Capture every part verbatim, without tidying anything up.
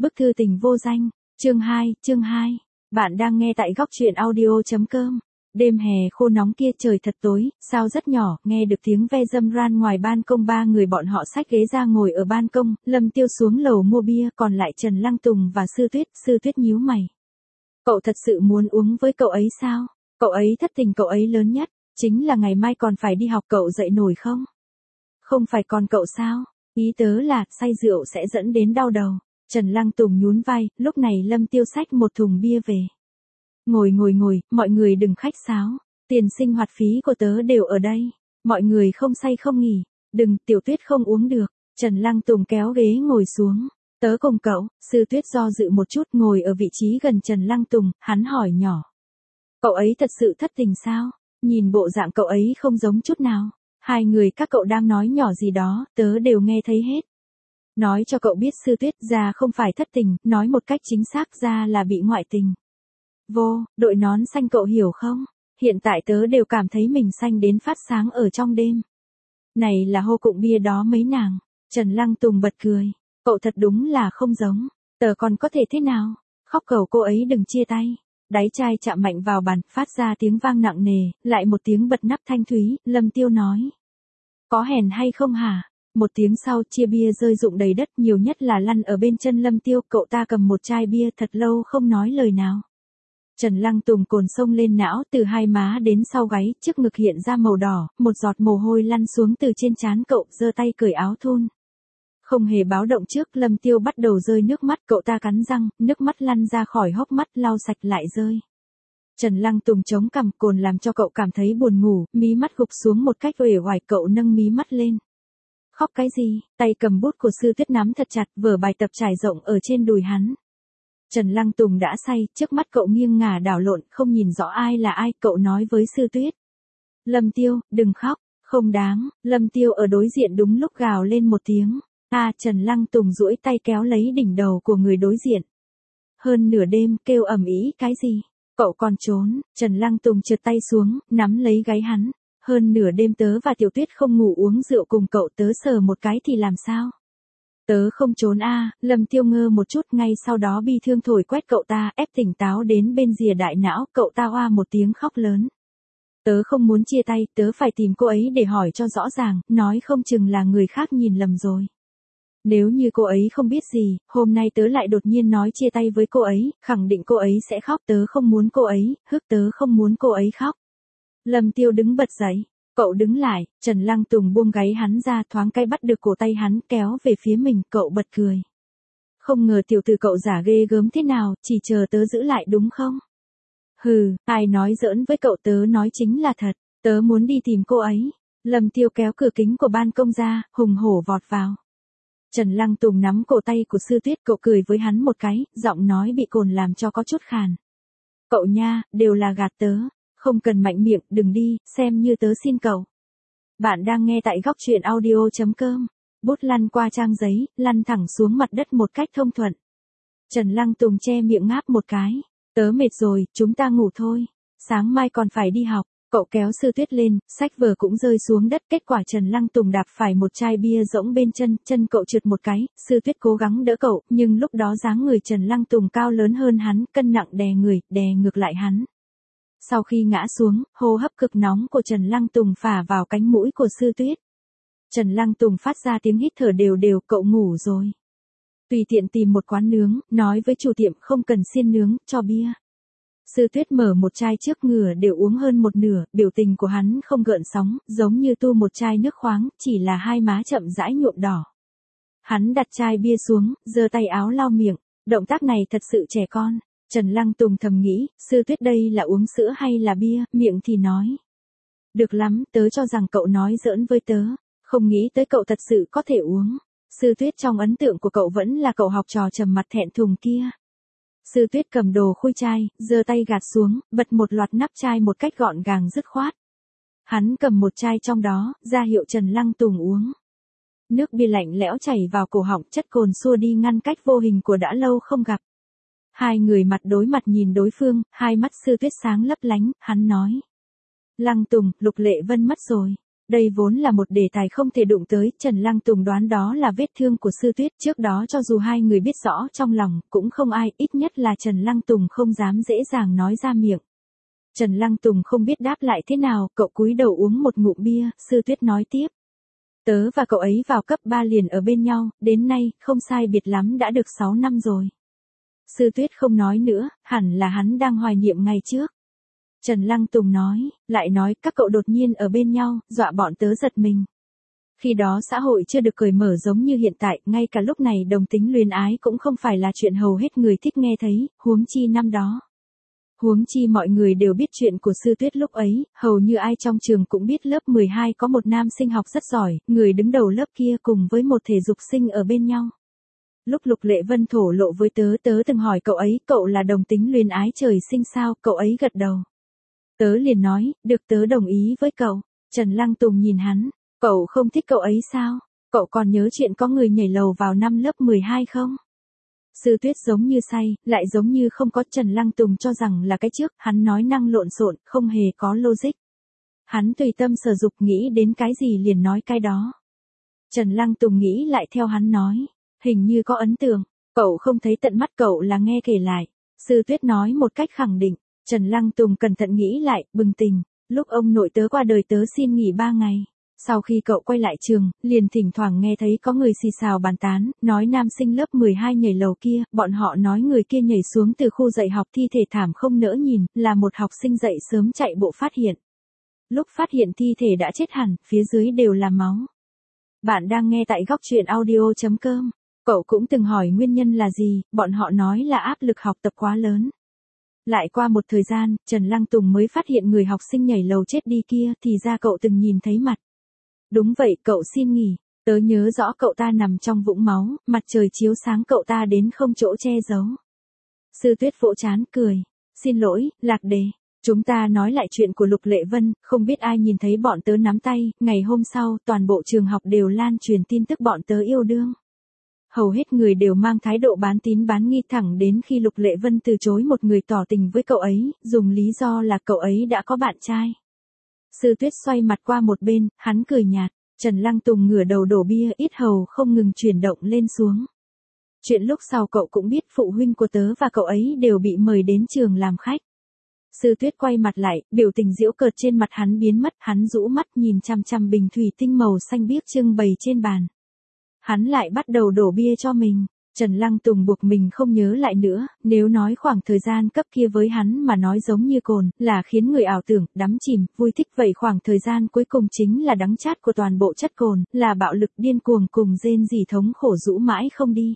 Bức thư tình vô danh, chương hai, chương hai. Bạn đang nghe tại góc truyện audio.com. Đêm hè khô nóng kia trời thật tối, sao rất nhỏ, nghe được tiếng ve dâm ran ngoài ban công, ba người bọn họ xách ghế ra ngồi ở ban công, Lâm Tiêu xuống lầu mua bia, còn lại Trần Lăng Tùng và Sư Tuyết, Sư Tuyết nhíu mày. Cậu thật sự muốn uống với cậu ấy sao? Cậu ấy thất tình, cậu ấy lớn nhất, chính là ngày mai còn phải đi học, cậu dậy nổi không? Không phải còn cậu sao? Ý tớ là, say rượu sẽ dẫn đến đau đầu. Trần Lăng Tùng nhún vai, lúc này Lâm Tiêu xách một thùng bia về. Ngồi ngồi ngồi, mọi người đừng khách sáo, tiền sinh hoạt phí của tớ đều ở đây, mọi người không say không nghỉ, đừng, Tiểu Tuyết không uống được. Trần Lăng Tùng kéo ghế ngồi xuống, tớ cùng cậu. Sư Tuyết do dự một chút, ngồi ở vị trí gần Trần Lăng Tùng, hắn hỏi nhỏ. Cậu ấy thật sự thất tình sao? Nhìn bộ dạng cậu ấy không giống chút nào. Hai người các cậu đang nói nhỏ gì đó, tớ đều nghe thấy hết. Nói cho cậu biết Sư Tuyết, ra không phải thất tình, nói một cách chính xác ra là bị ngoại tình. Vô, đội nón xanh, cậu hiểu không? Hiện tại tớ đều cảm thấy mình xanh đến phát sáng ở trong đêm. Này là hô cụng bia đó mấy nàng. Trần Lăng Tùng bật cười. Cậu thật đúng là không giống. Tớ còn có thể thế nào? Khóc cầu cô ấy đừng chia tay. Đáy chai chạm mạnh vào bàn, phát ra tiếng vang nặng nề, lại một tiếng bật nắp thanh thúy. Lâm Tiêu nói. Có hèn hay không hả? Một tiếng sau, chia bia rơi rụng đầy đất, nhiều nhất là lăn ở bên chân Lâm Tiêu. Cậu ta cầm một chai bia thật lâu không nói lời nào. Trần Lăng Tùng cồn sông lên não, từ hai má đến sau gáy, trước ngực hiện ra màu đỏ, một giọt mồ hôi lăn xuống từ trên trán cậu, giơ tay cởi áo thun. Không hề báo động trước, Lâm Tiêu bắt đầu rơi nước mắt, cậu ta cắn răng, nước mắt lăn ra khỏi hốc mắt, lau sạch lại rơi. Trần Lăng Tùng chống cằm, cồn làm cho cậu cảm thấy buồn ngủ, mí mắt gục xuống một cách uể oải, cậu nâng mí mắt lên. Khóc cái gì? Tay cầm bút của Sư Tuyết nắm thật chặt, vở bài tập trải rộng ở trên đùi hắn. Trần Lăng Tùng đã say, trước mắt cậu nghiêng ngả đảo lộn, không nhìn rõ ai là ai, cậu nói với Sư Tuyết. Lâm Tiêu, đừng khóc, không đáng. Lâm Tiêu ở đối diện đúng lúc gào lên một tiếng. À, Trần Lăng Tùng duỗi tay kéo lấy đỉnh đầu của người đối diện. Hơn nửa đêm, kêu ầm ĩ cái gì? Cậu còn trốn. Trần Lăng Tùng trượt tay xuống, nắm lấy gáy hắn. Hơn nửa đêm tớ và Tiểu Tuyết không ngủ uống rượu cùng cậu, tớ sờ một cái thì làm sao? Tớ không trốn a. À, Lâm Tiêu ngơ một chút, ngay sau đó bi thương thổi quét cậu ta, ép tỉnh táo đến bên rìa đại não, cậu ta oa một tiếng khóc lớn. Tớ không muốn chia tay, tớ phải tìm cô ấy để hỏi cho rõ ràng, nói không chừng là người khác nhìn lầm rồi. Nếu như cô ấy không biết gì, hôm nay tớ lại đột nhiên nói chia tay với cô ấy, khẳng định cô ấy sẽ khóc, tớ không muốn cô ấy, hức tớ không muốn cô ấy khóc. Lâm Tiêu đứng bật dậy. Cậu đứng lại, Trần Lăng Tùng buông gáy hắn ra, thoáng cái bắt được cổ tay hắn, kéo về phía mình, cậu bật cười. Không ngờ tiểu tử cậu giả ghê gớm thế nào, chỉ chờ tớ giữ lại đúng không? Hừ, ai nói giỡn với cậu, tớ nói chính là thật, tớ muốn đi tìm cô ấy. Lâm Tiêu kéo cửa kính của ban công ra, hùng hổ vọt vào. Trần Lăng Tùng nắm cổ tay của Sư Tuyết, cậu cười với hắn một cái, giọng nói bị cồn làm cho có chút khàn. Cậu nha, đều là gạt tớ. Không cần mạnh miệng, đừng đi, xem như tớ xin cậu. Bạn đang nghe tại góc truyện audio.com. Bút lăn qua trang giấy, lăn thẳng xuống mặt đất một cách thông thuận. Trần Lăng Tùng che miệng ngáp một cái. Tớ mệt rồi, chúng ta ngủ thôi. Sáng mai còn phải đi học. Cậu kéo Sư Tuyết lên, sách vở cũng rơi xuống đất. Kết quả Trần Lăng Tùng đạp phải một chai bia rỗng bên chân, chân cậu trượt một cái. Sư Tuyết cố gắng đỡ cậu, nhưng lúc đó dáng người Trần Lăng Tùng cao lớn hơn hắn, cân nặng đè người, đè ngược lại hắn. Sau khi ngã xuống, hô hấp cực nóng của Trần Lăng Tùng phả vào cánh mũi của Sư Tuyết. Trần Lăng Tùng phát ra tiếng hít thở đều đều, cậu ngủ rồi. Tùy tiện tìm một quán nướng, nói với chủ tiệm không cần xiên nướng, cho bia. Sư Tuyết mở một chai trước ngửa đều uống hơn một nửa, biểu tình của hắn không gợn sóng, giống như tu một chai nước khoáng, chỉ là hai má chậm rãi nhuộm đỏ. Hắn đặt chai bia xuống, giơ tay áo lau miệng, động tác này thật sự trẻ con. Trần Lăng Tùng thầm nghĩ, Sư Tuyết đây là uống sữa hay là bia, miệng thì nói. Được lắm, tớ cho rằng cậu nói giỡn với tớ, không nghĩ tới cậu thật sự có thể uống. Sư Tuyết trong ấn tượng của cậu vẫn là cậu học trò trầm mặt thẹn thùng kia. Sư Tuyết cầm đồ khui chai, giơ tay gạt xuống, bật một loạt nắp chai một cách gọn gàng dứt khoát. Hắn cầm một chai trong đó, ra hiệu Trần Lăng Tùng uống. Nước bia lạnh lẽo chảy vào cổ họng, chất cồn xua đi ngăn cách vô hình của đã lâu không gặp. Hai người mặt đối mặt nhìn đối phương, hai mắt Sư Tuyết sáng lấp lánh, hắn nói. Lăng Tùng, Lục Lệ Vân mất rồi. Đây vốn là một đề tài không thể đụng tới, Trần Lăng Tùng đoán đó là vết thương của Sư Tuyết, trước đó cho dù hai người biết rõ trong lòng, cũng không ai, ít nhất là Trần Lăng Tùng không dám dễ dàng nói ra miệng. Trần Lăng Tùng không biết đáp lại thế nào, cậu cúi đầu uống một ngụm bia, Sư Tuyết nói tiếp. Tớ và cậu ấy vào cấp ba liền ở bên nhau, đến nay, không sai biệt lắm đã được sáu năm rồi. Sư Tuyết không nói nữa, hẳn là hắn đang hoài niệm ngày trước. Trần Lăng Tùng nói, lại nói các cậu đột nhiên ở bên nhau, dọa bọn tớ giật mình. Khi đó xã hội chưa được cởi mở giống như hiện tại, ngay cả lúc này đồng tính luyến ái cũng không phải là chuyện hầu hết người thích nghe thấy, huống chi năm đó. Huống chi mọi người đều biết chuyện của Sư Tuyết lúc ấy, hầu như ai trong trường cũng biết lớp mười hai có một nam sinh học rất giỏi, người đứng đầu lớp kia cùng với một thể dục sinh ở bên nhau. Lúc Lục Lệ Vân thổ lộ với tớ, tớ từng hỏi cậu ấy, cậu là đồng tính luyến ái trời sinh sao, cậu ấy gật đầu. Tớ liền nói, được, tớ đồng ý với cậu. Trần Lăng Tùng nhìn hắn, cậu không thích cậu ấy sao? Cậu còn nhớ chuyện có người nhảy lầu vào năm lớp mười hai không? Sư Tuyết giống như say, lại giống như không có. Trần Lăng Tùng cho rằng là cái trước, hắn nói năng lộn xộn, không hề có logic. Hắn tùy tâm sở dục, nghĩ đến cái gì liền nói cái đó. Trần Lăng Tùng nghĩ lại theo hắn nói, hình như có ấn tượng, cậu không thấy tận mắt, cậu là nghe kể lại. Sư Tuyết nói một cách khẳng định. Trần Lăng Tùng cẩn thận nghĩ lại, bừng tỉnh, lúc ông nội tớ qua đời tớ xin nghỉ ba ngày. Sau khi cậu quay lại trường, liền thỉnh thoảng nghe thấy có người xì xào bàn tán, nói nam sinh lớp mười hai nhảy lầu kia, bọn họ nói người kia nhảy xuống từ khu dạy học thi thể thảm không nỡ nhìn, là một học sinh dậy sớm chạy bộ phát hiện. Lúc phát hiện thi thể đã chết hẳn, phía dưới đều là máu. Bạn đang nghe tại góc truyện audio chấm com. Cậu cũng từng hỏi nguyên nhân là gì, bọn họ nói là áp lực học tập quá lớn. Lại qua một thời gian, Trần Lăng Tùng mới phát hiện người học sinh nhảy lầu chết đi kia, thì ra cậu từng nhìn thấy mặt. Đúng vậy, cậu xin nghỉ, tớ nhớ rõ cậu ta nằm trong vũng máu, mặt trời chiếu sáng cậu ta đến không chỗ che giấu. Sư Tuyết vỗ trán cười, xin lỗi, Lạc Đề, chúng ta nói lại chuyện của Lục Lệ Vân, không biết ai nhìn thấy bọn tớ nắm tay, ngày hôm sau, toàn bộ trường học đều lan truyền tin tức bọn tớ yêu đương. Hầu hết người đều mang thái độ bán tín bán nghi, thẳng đến khi Lục Lệ Vân từ chối một người tỏ tình với cậu ấy, dùng lý do là cậu ấy đã có bạn trai. Sư Tuyết xoay mặt qua một bên, hắn cười nhạt, Trần Lăng Tùng ngửa đầu đổ bia, ít hầu không ngừng chuyển động lên xuống. Chuyện lúc sau cậu cũng biết, phụ huynh của tớ và cậu ấy đều bị mời đến trường làm khách. Sư Tuyết quay mặt lại, biểu tình giễu cợt trên mặt hắn biến mất, hắn rũ mắt nhìn chằm chằm bình thủy tinh màu xanh biếc trưng bày trên bàn. Hắn lại bắt đầu đổ bia cho mình. Trần Lăng Tùng buộc mình không nhớ lại nữa, nếu nói khoảng thời gian cấp kia với hắn mà nói giống như cồn, là khiến người ảo tưởng, đắm chìm, vui thích, vậy khoảng thời gian cuối cùng chính là đắng chát của toàn bộ chất cồn, là bạo lực điên cuồng cùng rên rỉ thống khổ rũ mãi không đi.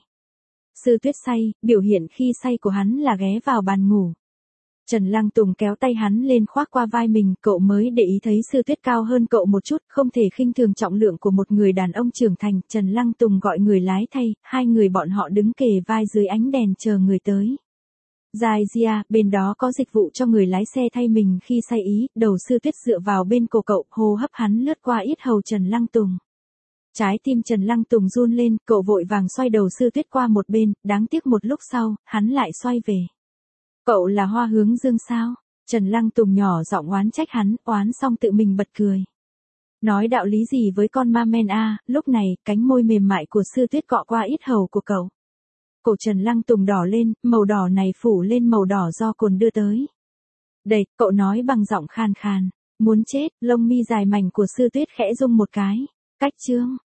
Sư Tuyết say, biểu hiện khi say của hắn là ghé vào bàn ngủ. Trần Lăng Tùng kéo tay hắn lên khoác qua vai mình, cậu mới để ý thấy Sư Tuyết cao hơn cậu một chút, không thể khinh thường trọng lượng của một người đàn ông trưởng thành. Trần Lăng Tùng gọi người lái thay, hai người bọn họ đứng kề vai dưới ánh đèn chờ người tới. Dài Gia, bên đó có dịch vụ cho người lái xe thay mình khi say ý, đầu Sư Tuyết dựa vào bên cổ cậu, hô hấp hắn lướt qua yết hầu Trần Lăng Tùng. Trái tim Trần Lăng Tùng run lên, cậu vội vàng xoay đầu Sư Tuyết qua một bên, đáng tiếc một lúc sau, hắn lại xoay về. Cậu là Hoa Hướng Dương sao? Trần Lăng Tùng nhỏ giọng oán trách hắn, oán xong tự mình bật cười. Nói đạo lý gì với con ma men a? Lúc này, cánh môi mềm mại của Sư Tuyết cọ qua yết hầu của cậu. Cổ Trần Lăng Tùng đỏ lên, màu đỏ này phủ lên màu đỏ do cồn đưa tới. Đây, cậu nói bằng giọng khan khan. Muốn chết, lông mi dài mảnh của Sư Tuyết khẽ rung một cái. Cách chương.